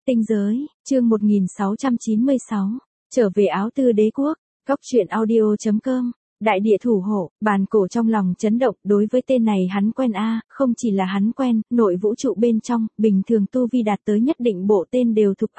Tinh giới, chương 1696, trở về Áo Tư Đế quốc, góc truyện audio.com, đại địa thủ hộ, bàn cổ trong lòng chấn động, đối với tên này hắn quen không chỉ là hắn quen, nội vũ trụ bên trong, bình thường tu vi đạt tới nhất định bộ tên đều thuộc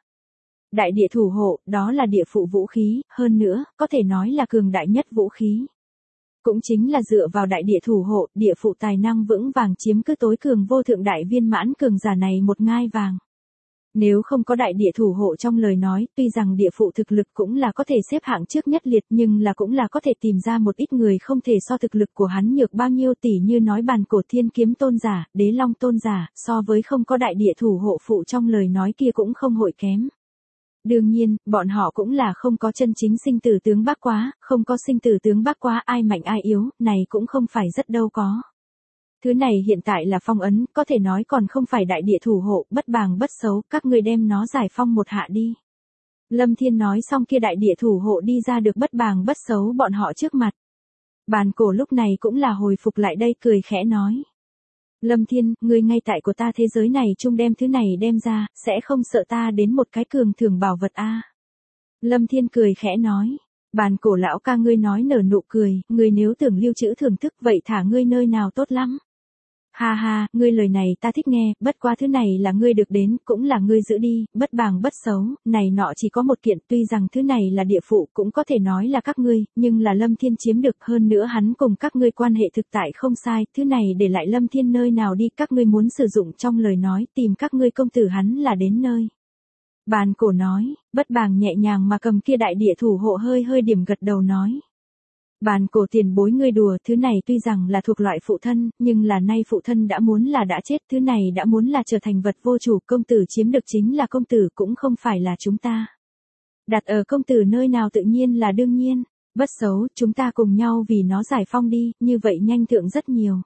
Đại địa thủ hộ, đó là địa phụ vũ khí, hơn nữa, có thể nói là cường đại nhất vũ khí. Cũng chính là dựa vào đại địa thủ hộ, địa phụ tài năng vững vàng chiếm cứ tối cường vô thượng đại viên mãn cường giả này một ngai vàng. Nếu không có đại địa thủ hộ trong lời nói, tuy rằng địa phụ thực lực cũng là có thể xếp hạng trước nhất liệt nhưng là cũng là có thể tìm ra một ít người không thể so thực lực của hắn nhược bao nhiêu tỷ như nói bàn cổ thiên kiếm tôn giả, đế long tôn giả, so với không có đại địa thủ hộ phụ trong lời nói kia cũng không hội kém. Đương nhiên, bọn họ cũng là không có chân chính sinh tử tướng bác quá, không có sinh tử tướng bác quá ai mạnh ai yếu, này cũng không phải rất đâu có. Thứ này hiện tại là phong ấn, có thể nói còn không phải đại địa thủ hộ, bất bàng bất xấu, các ngươi đem nó giải phong một hạ đi. Lâm Thiên nói xong kia đại địa thủ hộ đi ra được bất bàng bất xấu bọn họ trước mặt. Bàn cổ lúc này cũng là hồi phục lại đây cười khẽ nói. Lâm Thiên, ngươi ngay tại của ta thế giới này chung đem thứ này đem ra, sẽ không sợ ta đến một cái cường thưởng bảo vật Lâm Thiên cười khẽ nói. Bàn cổ lão ca ngươi nói nở nụ cười, ngươi nếu tưởng lưu trữ thưởng thức vậy thả ngươi nơi nào tốt lắm. Ha ha, ngươi lời này ta thích nghe, bất quá thứ này là ngươi được đến, cũng là ngươi giữ đi, bất bàng bất xấu, này nọ chỉ có một kiện, tuy rằng thứ này là địa phụ cũng có thể nói là các ngươi, nhưng là Lâm Thiên chiếm được hơn nữa hắn cùng các ngươi quan hệ thực tại không sai, thứ này để lại Lâm Thiên nơi nào đi các ngươi muốn sử dụng trong lời nói tìm các ngươi công tử hắn là đến nơi. Bàn cổ nói, bất bàng nhẹ nhàng mà cầm kia đại địa thủ hộ hơi điểm gật đầu nói. Bàn cổ tiền bối ngươi đùa, thứ này tuy rằng là thuộc loại phụ thân, nhưng là nay phụ thân đã muốn là đã chết, thứ này đã muốn là trở thành vật vô chủ, công tử chiếm được chính là công tử cũng không phải là chúng ta. Đặt ở công tử nơi nào tự nhiên là đương nhiên, bất xấu, chúng ta cùng nhau vì nó giải phong đi, như vậy nhanh thượng rất nhiều.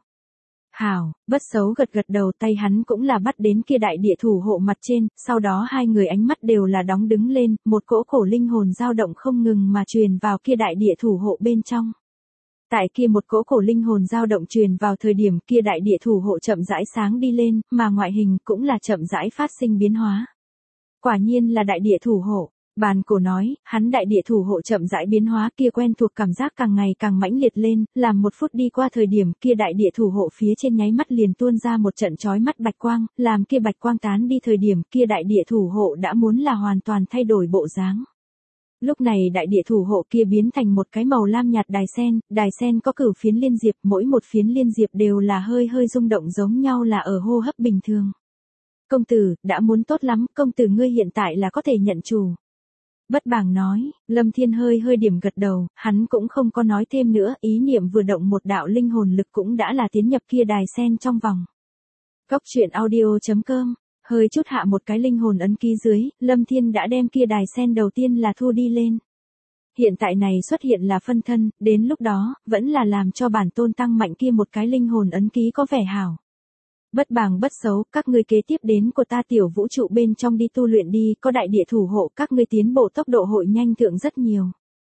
Hảo, bất xấu gật đầu tay hắn cũng là bắt đến kia đại địa thủ hộ mặt trên, sau đó hai người ánh mắt đều là đóng đứng lên, một cỗ khổ linh hồn dao động không ngừng mà truyền vào kia đại địa thủ hộ bên trong. Tại kia một cỗ khổ linh hồn dao động truyền vào thời điểm kia đại địa thủ hộ chậm rãi sáng đi lên, mà ngoại hình cũng là chậm rãi phát sinh biến hóa. Quả nhiên là đại địa thủ hộ. Bàn cổ nói, hắn đại địa thủ hộ chậm rãi biến hóa kia quen thuộc cảm giác càng ngày càng mãnh liệt lên, làm một phút đi qua thời điểm kia đại địa thủ hộ phía trên nháy mắt liền tuôn ra một trận chói mắt bạch quang, làm kia bạch quang tán đi thời điểm kia đại địa thủ hộ đã muốn là hoàn toàn thay đổi bộ dáng. Lúc này đại địa thủ hộ kia biến thành một cái màu lam nhạt đài sen có cửu phiến liên diệp, mỗi một phiến liên diệp đều là hơi rung động giống nhau là ở hô hấp bình thường. Công tử, đã muốn tốt lắm, công tử ngươi hiện tại là có thể nhận chủ. Bất bàng nói, Lâm Thiên hơi điểm gật đầu, hắn cũng không có nói thêm nữa, ý niệm vừa động một đạo linh hồn lực cũng đã là tiến nhập kia đài sen trong vòng. Góc truyện audio.com, hơi chút hạ một cái linh hồn ấn ký dưới, Lâm Thiên đã đem kia đài sen đầu tiên là thu đi lên. Hiện tại này xuất hiện là phân thân, đến lúc đó, vẫn là làm cho bản tôn tăng mạnh kia một cái linh hồn ấn ký có vẻ hảo. Bất bàng bất xấu, các ngươi kế tiếp đến của ta tiểu vũ trụ bên trong đi tu luyện đi, có đại địa thủ hộ các ngươi tiến bộ tốc độ hội nhanh thượng rất nhiều.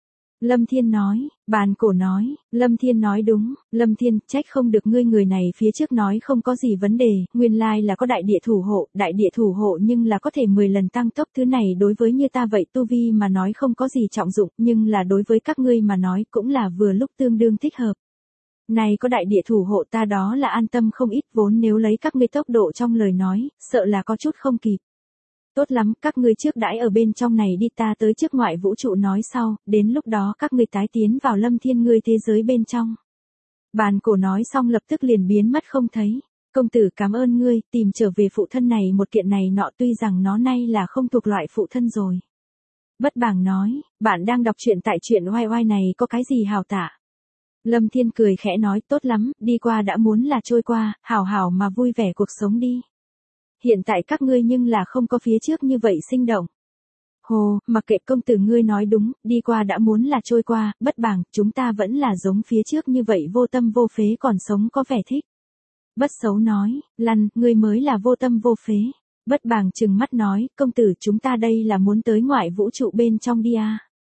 Lâm Thiên nói, bàn cổ nói, Lâm Thiên nói đúng, Lâm Thiên, trách không được ngươi người này phía trước nói không có gì vấn đề, nguyên lai là có đại địa thủ hộ nhưng là có thể 10 lần tăng tốc thứ này đối với như ta vậy tu vi mà nói không có gì trọng dụng, nhưng là đối với các ngươi mà nói cũng là vừa lúc tương đương thích hợp. Này có đại địa thủ hộ ta đó là an tâm không ít vốn nếu lấy các ngươi tốc độ trong lời nói, sợ là có chút không kịp. Tốt lắm, các ngươi trước đãi ở bên trong này đi ta tới trước ngoại vũ trụ nói sau, đến lúc đó các ngươi tái tiến vào Lâm Thiên ngươi thế giới bên trong. Bàn cổ nói xong lập tức liền biến mất không thấy. Công tử cảm ơn ngươi, tìm trở về phụ thân này một kiện này nọ tuy rằng nó nay là không thuộc loại phụ thân rồi. Bất bàng nói, bạn đang đọc truyện tại truyện oai này có cái gì hào tả. Lâm Thiên cười khẽ nói tốt lắm, đi qua đã muốn là trôi qua, hảo mà vui vẻ cuộc sống đi. Hiện tại các ngươi nhưng là không có phía trước như vậy sinh động. Hồ, mặc kệ công tử ngươi nói đúng, đi qua đã muốn là trôi qua, bất bàng, chúng ta vẫn là giống phía trước như vậy vô tâm vô phế còn sống có vẻ thích. Bất xấu nói, lăn, ngươi mới là vô tâm vô phế. Bất bàng trừng mắt nói, công tử chúng ta đây là muốn tới ngoại vũ trụ bên trong đi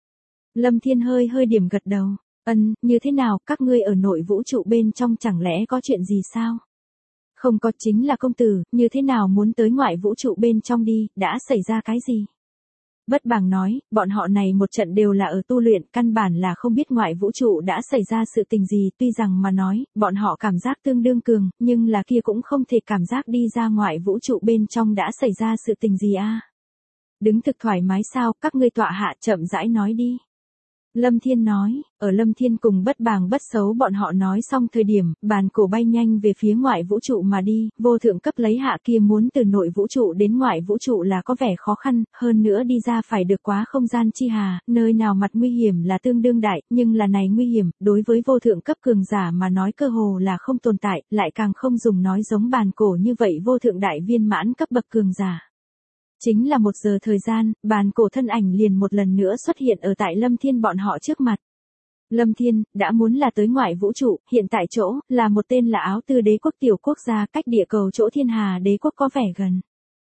Lâm Thiên hơi điểm gật đầu. Như thế nào, các ngươi ở nội vũ trụ bên trong chẳng lẽ có chuyện gì sao? Không có, chính là công tử, như thế nào muốn tới ngoại vũ trụ bên trong đi, đã xảy ra cái gì? Bất Bàng nói, bọn họ này một trận đều là ở tu luyện, căn bản là không biết ngoại vũ trụ đã xảy ra sự tình gì, tuy rằng mà nói, bọn họ cảm giác tương đương cường, nhưng là kia cũng không thể cảm giác đi ra ngoại vũ trụ bên trong đã xảy ra sự tình gì a. Đứng thực thoải mái sao, các ngươi tọa hạ chậm rãi nói đi. Lâm Thiên nói, ở Lâm Thiên cùng Bất Bàng Bất Xấu bọn họ nói xong thời điểm, bàn cổ bay nhanh về phía ngoại vũ trụ mà đi, vô thượng cấp lấy hạ kia muốn từ nội vũ trụ đến ngoại vũ trụ là có vẻ khó khăn, hơn nữa đi ra phải được quá không gian chi hà, nơi nào mặt nguy hiểm là tương đương đại, nhưng là này nguy hiểm, đối với vô thượng cấp cường giả mà nói cơ hồ là không tồn tại, lại càng không dùng nói giống bàn cổ như vậy vô thượng đại viên mãn cấp bậc cường giả. Chính là 1 giờ thời gian, bàn cổ thân ảnh liền một lần nữa xuất hiện ở tại Lâm Thiên bọn họ trước mặt. Lâm Thiên, đã muốn là tới ngoại vũ trụ, hiện tại chỗ, là một tên là Áo Tư Đế quốc tiểu quốc gia cách địa cầu chỗ Thiên Hà Đế quốc có vẻ gần.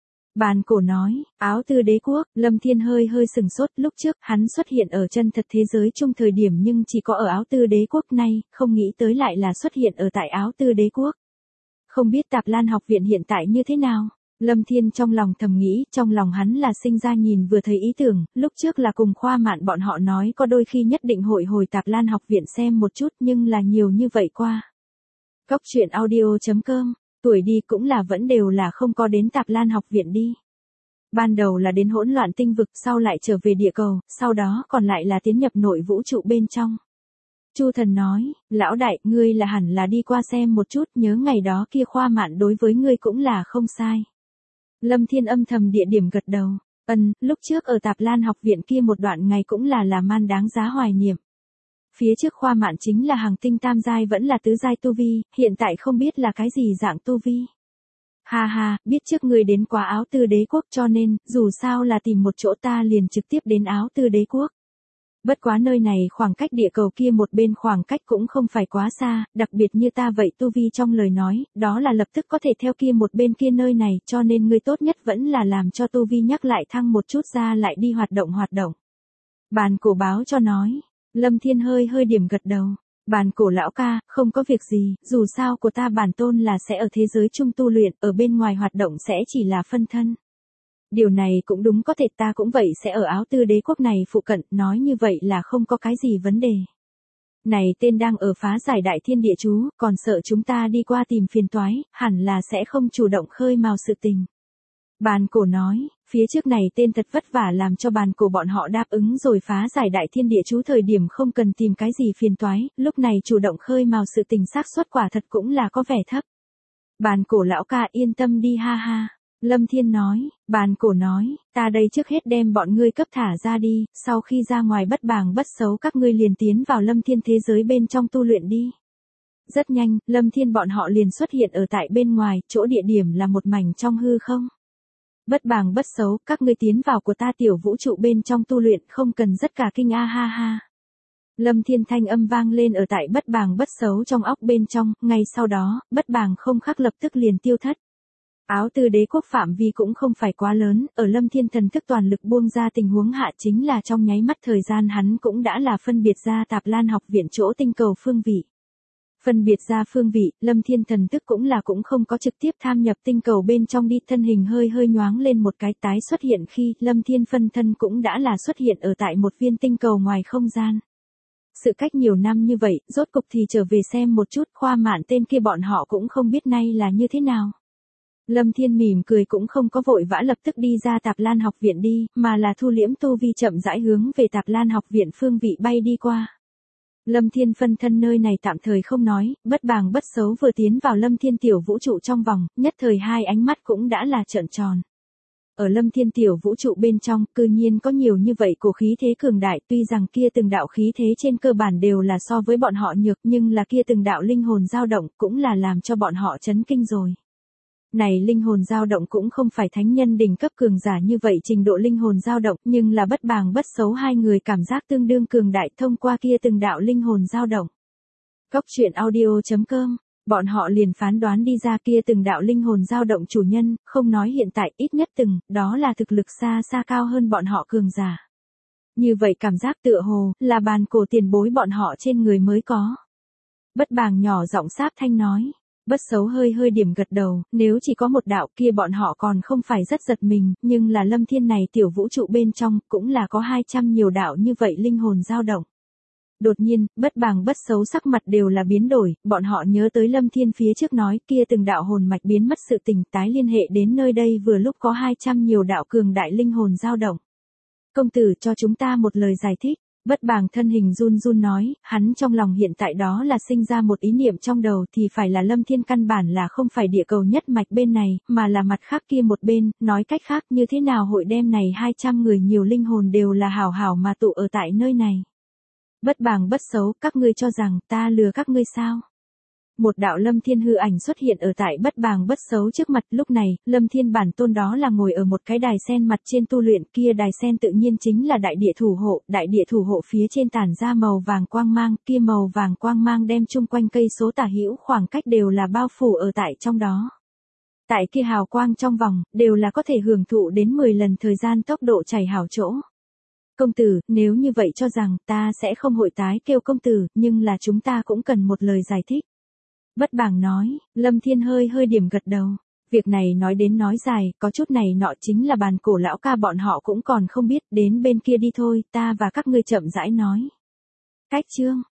Bàn cổ nói, Áo Tư Đế quốc, Lâm Thiên hơi sừng sốt, lúc trước, hắn xuất hiện ở chân thật thế giới chung thời điểm nhưng chỉ có ở Áo Tư Đế quốc này, không nghĩ tới lại là xuất hiện ở tại Áo Tư Đế quốc. Không biết Tạp Lan học viện hiện tại như thế nào? Lâm Thiên trong lòng thầm nghĩ, trong lòng hắn là sinh ra nhìn vừa thấy ý tưởng, lúc trước là cùng Khoa Mạn bọn họ nói có đôi khi nhất định hội hồi Tạp Lan học viện xem một chút nhưng là nhiều như vậy qua. Cóc truyện audio.com, tuổi đi cũng là vẫn đều là không có đến Tạp Lan học viện đi. Ban đầu là đến hỗn loạn tinh vực, sau lại trở về địa cầu, sau đó còn lại là tiến nhập nội vũ trụ bên trong. Chu Thần nói, lão đại, ngươi là hẳn là đi qua xem một chút, nhớ ngày đó kia Khoa Mạn đối với ngươi cũng là không sai. Lâm Thiên âm thầm địa điểm gật đầu, lúc trước ở Tạp Lan học viện kia một đoạn ngày cũng là man đáng giá hoài niệm. Phía trước Khoa Mạn chính là hàng tinh tam giai vẫn là tứ giai tu vi, hiện tại không biết là cái gì dạng tu vi. Ha ha, biết trước người đến quá Áo Tư Đế quốc cho nên, dù sao là tìm một chỗ ta liền trực tiếp đến Áo Tư Đế quốc. Bất quá nơi này khoảng cách địa cầu kia một bên khoảng cách cũng không phải quá xa, đặc biệt như ta vậy tu vi trong lời nói, đó là lập tức có thể theo kia một bên kia nơi này, cho nên người tốt nhất vẫn là làm cho tu vi nhắc lại thăng một chút ra lại đi hoạt động. Bàn cổ báo cho nói, Lâm Thiên hơi điểm gật đầu, bàn cổ lão ca, không có việc gì, dù sao của ta bản tôn là sẽ ở thế giới chung tu luyện, ở bên ngoài hoạt động sẽ chỉ là phân thân. Điều này cũng đúng, có thể ta cũng vậy sẽ ở Áo Tư Đế quốc này phụ cận, nói như vậy là không có cái gì vấn đề. Này tên đang ở phá giải đại thiên địa chú, còn sợ chúng ta đi qua tìm phiền toái, hẳn là sẽ không chủ động khơi mào sự tình. Bàn cổ nói, phía trước này tên thật vất vả làm cho bàn cổ bọn họ đáp ứng rồi phá giải đại thiên địa chú thời điểm không cần tìm cái gì phiền toái, lúc này chủ động khơi mào sự tình xác suất quả thật cũng là có vẻ thấp. Bàn cổ lão ca yên tâm đi ha ha. Lâm Thiên nói, bàn cổ nói, ta đây trước hết đem bọn ngươi cấp thả ra đi, sau khi ra ngoài Bất Bàng Bất Xấu các ngươi liền tiến vào Lâm Thiên thế giới bên trong tu luyện đi. Rất nhanh, Lâm Thiên bọn họ liền xuất hiện ở tại bên ngoài, chỗ địa điểm là một mảnh trong hư không. Bất Bàng Bất Xấu, các ngươi tiến vào của ta tiểu vũ trụ bên trong tu luyện không cần rất cả kinh a ha ha. Lâm Thiên thanh âm vang lên ở tại Bất Bàng Bất Xấu trong óc bên trong, ngay sau đó, Bất Bàng không khắc lập tức liền tiêu thất. Áo Tư Đế quốc phạm vi cũng không phải quá lớn, ở Lâm Thiên thần thức toàn lực buông ra tình huống hạ chính là trong nháy mắt thời gian hắn cũng đã là phân biệt ra Tạp Lan học viện chỗ tinh cầu phương vị. Phân biệt ra phương vị, Lâm Thiên thần thức cũng không có trực tiếp tham nhập tinh cầu bên trong đi, thân hình hơi nhoáng lên một cái tái xuất hiện khi Lâm Thiên phân thân cũng đã là xuất hiện ở tại một viên tinh cầu ngoài không gian. Sự cách nhiều năm như vậy, rốt cục thì trở về xem một chút, Khoa Mạn tên kia bọn họ cũng không biết nay là như thế nào. Lâm Thiên mỉm cười cũng không có vội vã lập tức đi ra Tạp Lan học viện đi, mà là thu liễm tu vi chậm rãi hướng về Tạp Lan học viện phương vị bay đi qua. Lâm Thiên phân thân nơi này tạm thời không nói, Bất Bàng Bất Xấu vừa tiến vào Lâm Thiên tiểu vũ trụ trong vòng, nhất thời hai ánh mắt cũng đã là trợn tròn. Ở Lâm Thiên tiểu vũ trụ bên trong, cư nhiên có nhiều như vậy cổ khí thế cường đại, tuy rằng kia từng đạo khí thế trên cơ bản đều là so với bọn họ nhược, nhưng là kia từng đạo linh hồn dao động cũng là làm cho bọn họ chấn kinh rồi. Này linh hồn dao động cũng không phải thánh nhân đỉnh cấp cường giả như vậy trình độ linh hồn dao động, nhưng là Bất Bàng Bất Xấu hai người cảm giác tương đương cường đại thông qua kia từng đạo linh hồn dao động. Cóc truyện audio.com, bọn họ liền phán đoán đi ra kia từng đạo linh hồn dao động chủ nhân, không nói hiện tại ít nhất đó là thực lực xa cao hơn bọn họ cường giả. Như vậy cảm giác tựa hồ, là bàn cổ tiền bối bọn họ trên người mới có. Bất Bàng nhỏ giọng sáp thanh nói. Bất xấu hơi hơi điểm gật đầu, nếu chỉ có một đạo kia bọn họ còn không phải rất giật mình, nhưng là Lâm Thiên này tiểu vũ trụ bên trong, cũng là có 200 nhiều đạo như vậy linh hồn dao động. Đột nhiên, Bất Bàng Bất Xấu sắc mặt đều là biến đổi, bọn họ nhớ tới Lâm Thiên phía trước nói kia từng đạo hồn mạch biến mất sự tình tái liên hệ đến nơi đây vừa lúc có 200 nhiều đạo cường đại linh hồn dao động. Công tử cho chúng ta một lời giải thích. Bất Bàng thân hình run run nói, hắn trong lòng hiện tại đó là sinh ra một ý niệm trong đầu thì phải là Lâm Thiên căn bản là không phải địa cầu nhất mạch bên này, mà là mặt khác kia một bên, nói cách khác như thế nào hội đem này 200 người nhiều linh hồn đều là hảo hảo mà tụ ở tại nơi này. Bất Bàng Bất Xấu, các ngươi cho rằng ta lừa các ngươi sao? Một đạo Lâm Thiên hư ảnh xuất hiện ở tại Bất Bàng Bất Xấu trước mặt, lúc này, Lâm Thiên bản tôn đó là ngồi ở một cái đài sen mặt trên tu luyện, kia đài sen tự nhiên chính là đại địa thủ hộ phía trên tản ra màu vàng quang mang, kia màu vàng quang mang đem chung quanh cây số tả hữu khoảng cách đều là bao phủ ở tại trong đó. Tại kia hào quang trong vòng, đều là có thể hưởng thụ đến 10 lần thời gian tốc độ chảy hảo chỗ. Công tử, nếu như vậy cho rằng ta sẽ không hội tái kêu công tử, nhưng là chúng ta cũng cần một lời giải thích. Bất Bàng nói, Lâm Thiên hơi hơi điểm gật đầu. Việc này nói đến nói dài, có chút này nọ chính là bàn cổ lão ca bọn họ cũng còn không biết, đến bên kia đi thôi, ta và các ngươi chậm rãi nói. Cách chương.